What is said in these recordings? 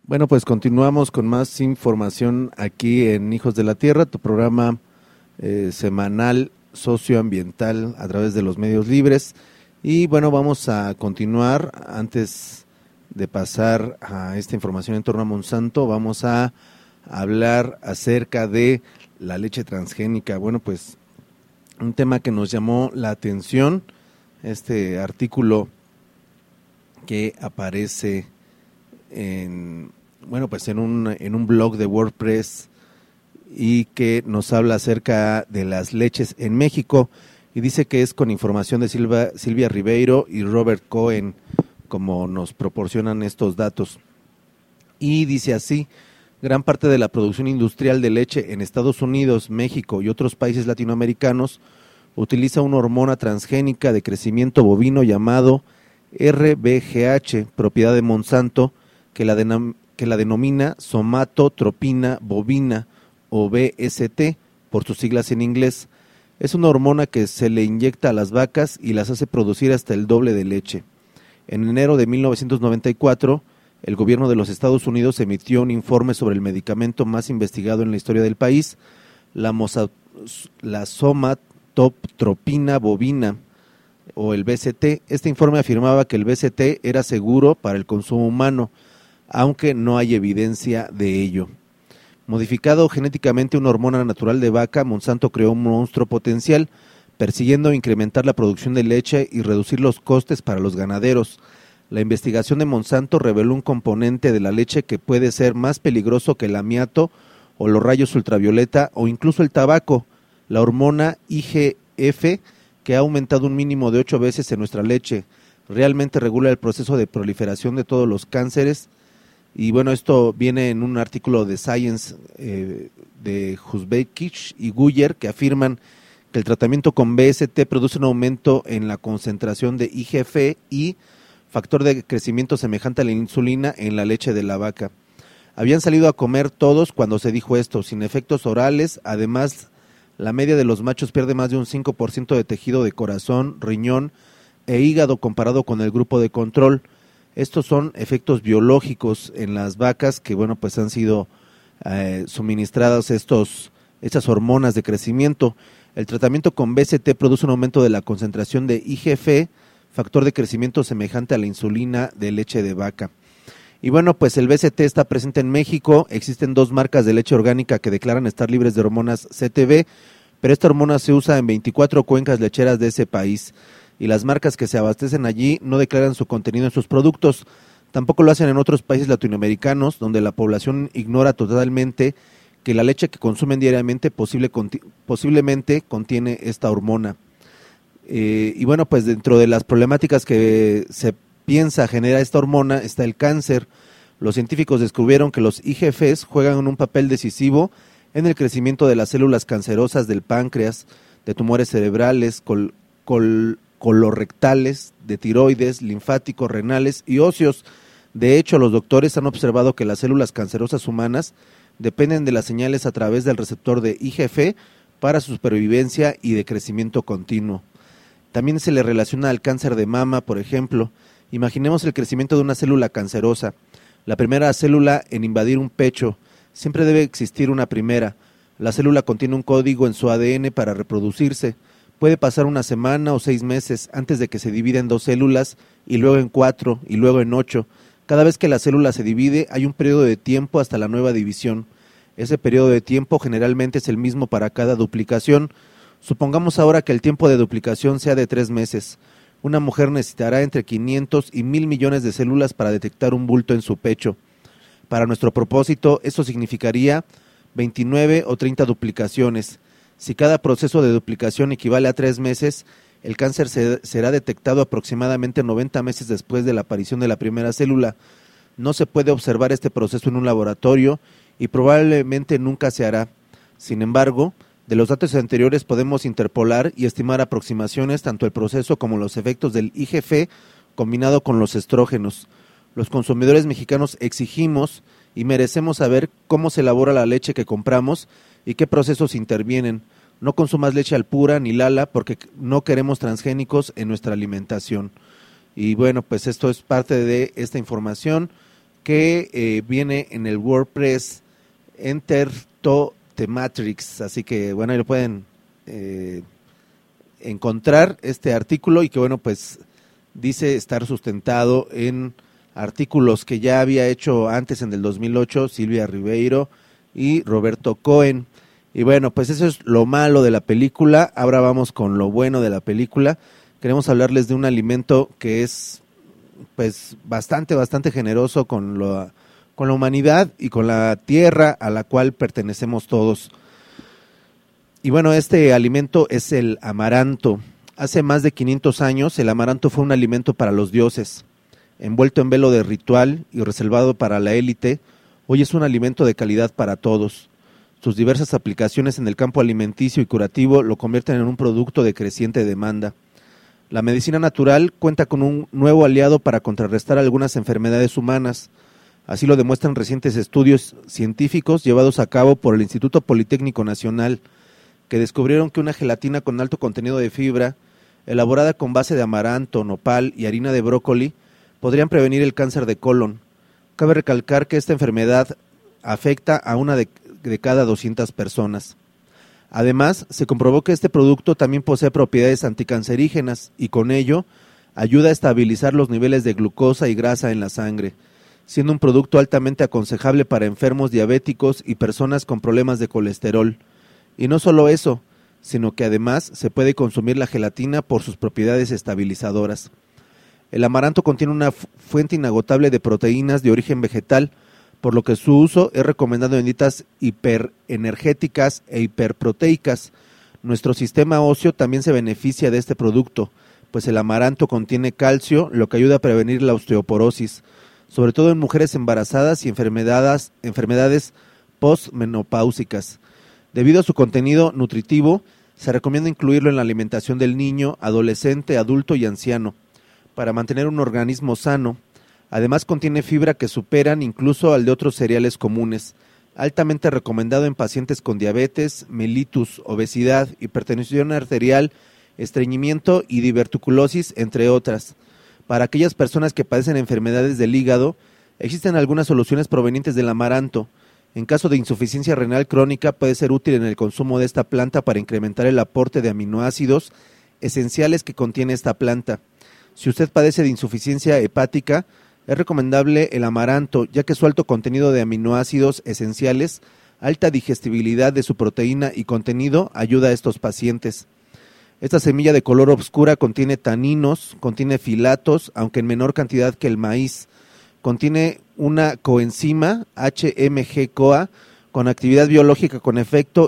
Bueno, pues continuamos con más información aquí en Hijos de la Tierra, tu programa semanal socioambiental a través de los medios libres. Y bueno, vamos a continuar. Antes de pasar a esta información en torno a Monsanto, vamos a hablar acerca de la leche transgénica. Bueno, pues un tema que nos llamó la atención, este artículo que aparece en un blog de WordPress y que nos habla acerca de las leches en México, y dice que es con información de Silvia Ribeiro y Robert Cohen, como nos proporcionan estos datos. Y dice así: gran parte de la producción industrial de leche en Estados Unidos, México y otros países latinoamericanos utiliza una hormona transgénica de crecimiento bovino llamado RBGH, propiedad de Monsanto, que la denomina somatotropina bovina o BST por sus siglas en inglés. Es una hormona que se le inyecta a las vacas y las hace producir hasta el doble de leche. En enero de 1994, el gobierno de los Estados Unidos emitió un informe sobre el medicamento más investigado en la historia del país, la somatotropina bovina o el BST. Este informe afirmaba que el BST era seguro para el consumo humano, aunque no hay evidencia de ello. Modificado genéticamente una hormona natural de vaca, Monsanto creó un monstruo potencial, persiguiendo incrementar la producción de leche y reducir los costes para los ganaderos. La investigación de Monsanto reveló un componente de la leche que puede ser más peligroso que el amianto o los rayos ultravioleta o incluso el tabaco, la hormona IGF, que ha aumentado un mínimo de 8 veces en nuestra leche. Realmente regula el proceso de proliferación de todos los cánceres. Y bueno, esto viene en un artículo de Science de Husbeckich y Guyer, que afirman que el tratamiento con BST produce un aumento en la concentración de IGF y factor de crecimiento semejante a la insulina en la leche de la vaca. Habían salido a comer todos cuando se dijo esto, sin efectos orales. Además, la media de los machos pierde más de un 5% de tejido de corazón, riñón e hígado comparado con el grupo de control. Estos son efectos biológicos en las vacas que, bueno, pues han sido suministradas estas hormonas de crecimiento. El tratamiento con BST produce un aumento de la concentración de IGF, factor de crecimiento semejante a la insulina de leche de vaca. Y bueno, pues el BST está presente en México. Existen 2 marcas de leche orgánica que declaran estar libres de hormonas CTB, pero esta hormona se usa en 24 cuencas lecheras de ese país. Y las marcas que se abastecen allí no declaran su contenido en sus productos. Tampoco lo hacen en otros países latinoamericanos, donde la población ignora totalmente que la leche que consumen diariamente posiblemente contiene esta hormona. Y bueno, pues dentro de las problemáticas que se piensa genera esta hormona está el cáncer. Los científicos descubrieron que los IGFs juegan un papel decisivo en el crecimiento de las células cancerosas del páncreas, de tumores cerebrales, colorectales, de tiroides, linfáticos, renales y óseos. De hecho, los doctores han observado que las células cancerosas humanas dependen de las señales a través del receptor de IGF para su supervivencia y de crecimiento continuo. También se le relaciona al cáncer de mama, por ejemplo. Imaginemos el crecimiento de una célula cancerosa. La primera célula en invadir un pecho. Siempre debe existir una primera. La célula contiene un código en su ADN para reproducirse. Puede pasar una semana o 6 meses antes de que se divida en 2 células, y luego en 4, y luego en 8. Cada vez que la célula se divide, hay un periodo de tiempo hasta la nueva división. Ese periodo de tiempo generalmente es el mismo para cada duplicación. Supongamos ahora que el tiempo de duplicación sea de 3 meses. Una mujer necesitará entre 500 y 1000 millones de células para detectar un bulto en su pecho. Para nuestro propósito, esto significaría 29 o 30 duplicaciones. Si cada proceso de duplicación equivale a 3 meses, el cáncer será detectado aproximadamente 90 meses después de la aparición de la primera célula. No se puede observar este proceso en un laboratorio y probablemente nunca se hará. Sin embargo, de los datos anteriores podemos interpolar y estimar aproximaciones tanto el proceso como los efectos del IGF combinado con los estrógenos. Los consumidores mexicanos exigimos y merecemos saber cómo se elabora la leche que compramos y qué procesos intervienen. No consumas leche al pura ni lala porque no queremos transgénicos en nuestra alimentación. Y bueno, pues esto es parte de esta información que viene en el WordPress Enter to the Matrix, así que bueno, ahí lo pueden encontrar este artículo, y que bueno, pues dice estar sustentado en artículos que ya había hecho antes en el 2008 Silvia Ribeiro y Roberto Cohen. Y bueno, pues eso es lo malo de la película. Ahora vamos con lo bueno de la película. Queremos hablarles de un alimento que es pues bastante generoso con la humanidad y con la tierra a la cual pertenecemos todos. Y bueno, este alimento es el amaranto. Hace más de 500 años el amaranto fue un alimento para los dioses. Envuelto en velo de ritual y reservado para la élite, hoy es un alimento de calidad para todos. Sus diversas aplicaciones en el campo alimenticio y curativo lo convierten en un producto de creciente demanda. La medicina natural cuenta con un nuevo aliado para contrarrestar algunas enfermedades humanas. Así lo demuestran recientes estudios científicos llevados a cabo por el Instituto Politécnico Nacional, que descubrieron que una gelatina con alto contenido de fibra, elaborada con base de amaranto, nopal y harina de brócoli, podrían prevenir el cáncer de colon. Cabe recalcar que esta enfermedad afecta a una de cada 200 personas. Además, se comprobó que este producto también posee propiedades anticancerígenas y con ello ayuda a estabilizar los niveles de glucosa y grasa en la sangre, siendo un producto altamente aconsejable para enfermos diabéticos y personas con problemas de colesterol. Y no solo eso, sino que además se puede consumir la gelatina por sus propiedades estabilizadoras. El amaranto contiene una fuente inagotable de proteínas de origen vegetal, por lo que su uso es recomendado en dietas hiperenergéticas e hiperproteicas. Nuestro sistema óseo también se beneficia de este producto, pues el amaranto contiene calcio, lo que ayuda a prevenir la osteoporosis, sobre todo en mujeres embarazadas y enfermedades postmenopáusicas. Debido a su contenido nutritivo, se recomienda incluirlo en la alimentación del niño, adolescente, adulto y anciano, para mantener un organismo sano. Además contiene fibra que superan incluso al de otros cereales comunes, altamente recomendado en pacientes con diabetes, mellitus, obesidad, hipertensión arterial, estreñimiento y diverticulosis, entre otras. Para aquellas personas que padecen enfermedades del hígado, existen algunas soluciones provenientes del amaranto. En caso de insuficiencia renal crónica, puede ser útil en el consumo de esta planta para incrementar el aporte de aminoácidos esenciales que contiene esta planta. Si usted padece de insuficiencia hepática, es recomendable el amaranto, ya que su alto contenido de aminoácidos esenciales, alta digestibilidad de su proteína y contenido ayuda a estos pacientes. Esta semilla de color oscura contiene taninos, contiene filatos, aunque en menor cantidad que el maíz. Contiene una coenzima, HMG-CoA, con actividad biológica con efecto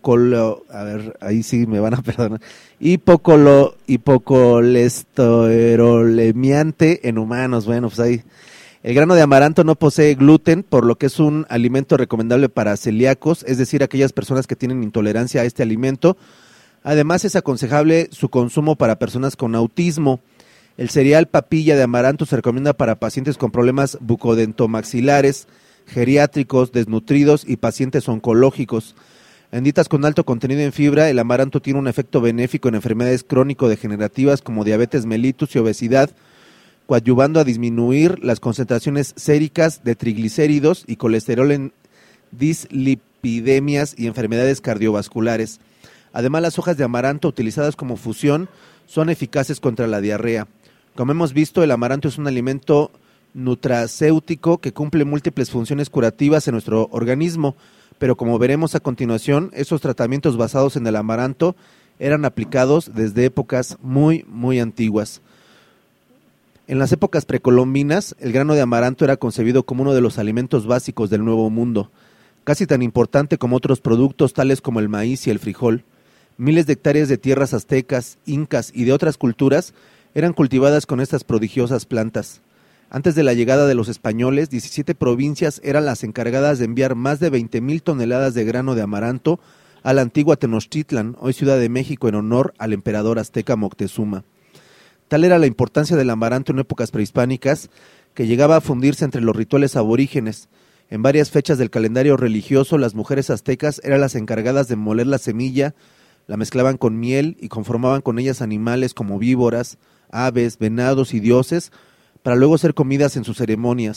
hipocolesterolemiante en humanos. Bueno, pues ahí. El grano de amaranto no posee gluten, por lo que es un alimento recomendable para celíacos, es decir, aquellas personas que tienen intolerancia a este alimento. Además, es aconsejable su consumo para personas con autismo. El cereal papilla de amaranto se recomienda para pacientes con problemas bucodentomaxilares, geriátricos, desnutridos y pacientes oncológicos. En dietas con alto contenido en fibra, el amaranto tiene un efecto benéfico en enfermedades crónico-degenerativas como diabetes mellitus y obesidad, coadyuvando a disminuir las concentraciones séricas de triglicéridos y colesterol en dislipidemias y enfermedades cardiovasculares. Además, las hojas de amaranto utilizadas como fusión son eficaces contra la diarrea. Como hemos visto, el amaranto es un alimento nutracéutico que cumple múltiples funciones curativas en nuestro organismo, pero como veremos a continuación, esos tratamientos basados en el amaranto eran aplicados desde épocas muy antiguas. En las épocas precolombinas, el grano de amaranto era concebido como uno de los alimentos básicos del Nuevo Mundo, casi tan importante como otros productos tales como el maíz y el frijol. Miles de hectáreas de tierras aztecas, incas y de otras culturas eran cultivadas con estas prodigiosas plantas. Antes de la llegada de los españoles, 17 provincias eran las encargadas de enviar más de 20,000 toneladas de grano de amaranto a la antigua Tenochtitlan, hoy Ciudad de México, en honor al emperador azteca Moctezuma. Tal era la importancia del amaranto en épocas prehispánicas que llegaba a fundirse entre los rituales aborígenes. En varias fechas del calendario religioso, las mujeres aztecas eran las encargadas de moler la semilla, la mezclaban con miel y conformaban con ellas animales como víboras, aves, venados y dioses, para luego ser comidas en sus ceremonias.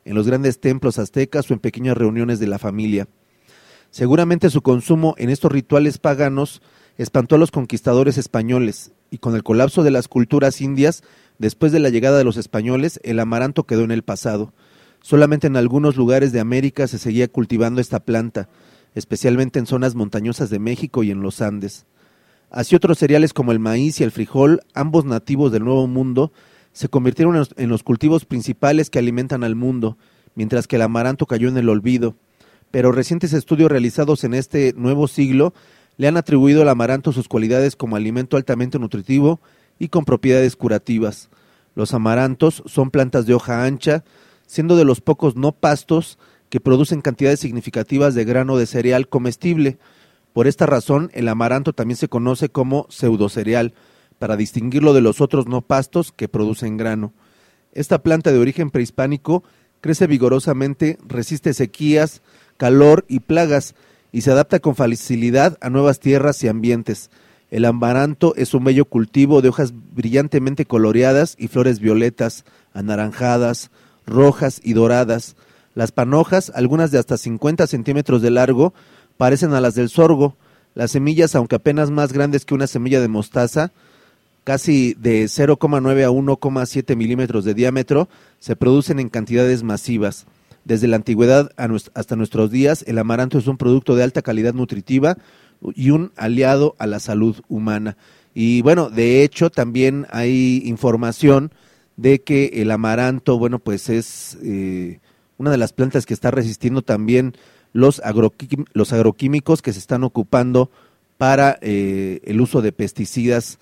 en los grandes templos aztecas o en pequeñas reuniones de la familia. Seguramente su consumo en estos rituales paganos espantó a los conquistadores españoles, y con el colapso de las culturas indias, después de la llegada de los españoles, el amaranto quedó en el pasado. Solamente en algunos lugares de América se seguía cultivando esta planta, especialmente en zonas montañosas de México y en los Andes. Así otros cereales como el maíz y el frijol, ambos nativos del Nuevo Mundo, se convirtieron en los cultivos principales que alimentan al mundo, mientras que el amaranto cayó en el olvido. Pero recientes estudios realizados en este nuevo siglo le han atribuido al amaranto sus cualidades como alimento altamente nutritivo y con propiedades curativas. Los amarantos son plantas de hoja ancha, siendo de los pocos no pastos que producen cantidades significativas de grano de cereal comestible. Por esta razón, el amaranto también se conoce como pseudocereal, para distinguirlo de los otros no pastos que producen grano. Esta planta de origen prehispánico crece vigorosamente, resiste sequías, calor y plagas, y se adapta con facilidad a nuevas tierras y ambientes. El amaranto es un bello cultivo de hojas brillantemente coloreadas y flores violetas, anaranjadas, rojas y doradas. Las panojas, algunas de hasta 50 centímetros de largo, parecen a las del sorgo. Las semillas, aunque apenas más grandes que una semilla de mostaza, casi de 0,9 a 1,7 milímetros de diámetro, se producen en cantidades masivas. Desde la antigüedad hasta nuestros días, el amaranto es un producto de alta calidad nutritiva y un aliado a la salud humana. Y bueno, de hecho también hay información de que el amaranto, bueno, pues es una de las plantas que está resistiendo también los agroquímicos que se están ocupando para el uso de pesticidas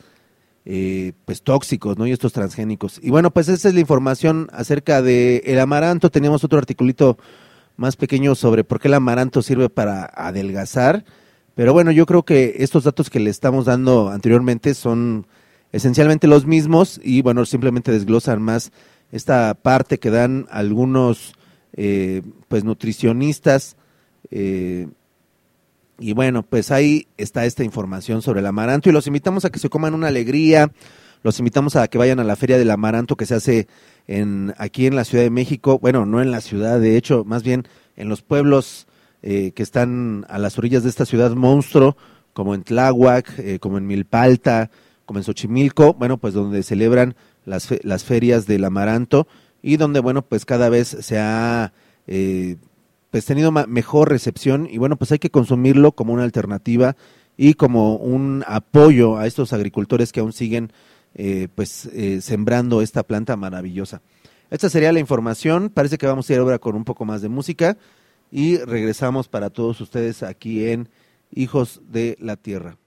pues tóxicos, ¿no? Y estos transgénicos. Y bueno, pues esa es la información acerca de el amaranto. Teníamos otro articulito más pequeño sobre por qué el amaranto sirve para adelgazar, pero bueno, yo creo que estos datos que le estamos dando anteriormente son esencialmente los mismos y bueno, simplemente desglosan más esta parte que dan algunos pues nutricionistas, y bueno, pues ahí está esta información sobre el amaranto y los invitamos a que se coman una alegría, los invitamos a que vayan a la Feria del Amaranto que se hace aquí en la Ciudad de México, bueno, no en la ciudad, de hecho, más bien en los pueblos que están a las orillas de esta ciudad monstruo, como en Tláhuac, como en Milpalta, como en Xochimilco, bueno, pues donde celebran las ferias del amaranto y donde, bueno, pues cada vez se ha pues tenido mejor recepción y bueno, pues hay que consumirlo como una alternativa y como un apoyo a estos agricultores que aún siguen sembrando esta planta maravillosa. Esta sería la información, parece que vamos a ir ahora con un poco más de música y regresamos para todos ustedes aquí en Hijos de la Tierra.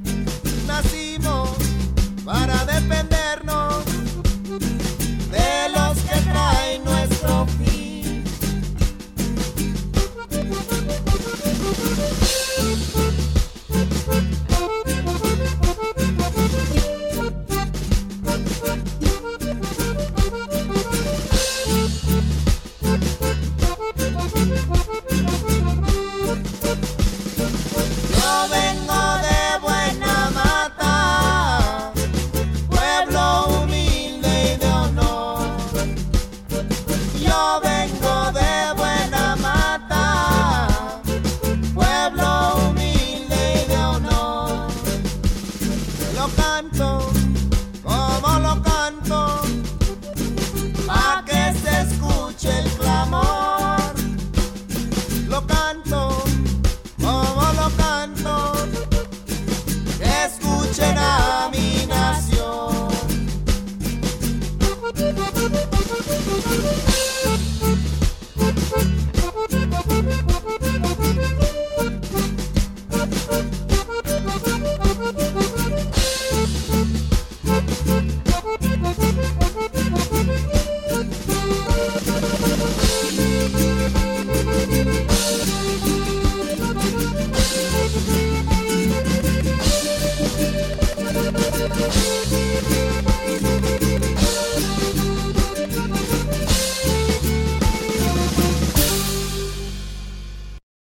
Para defendernos de Yo vengo de Buena Mata, pueblo humilde y de honor. Lo canto como lo canto, pa' que se escuche el clamor. Lo canto como lo canto, que escuchen a mi nación.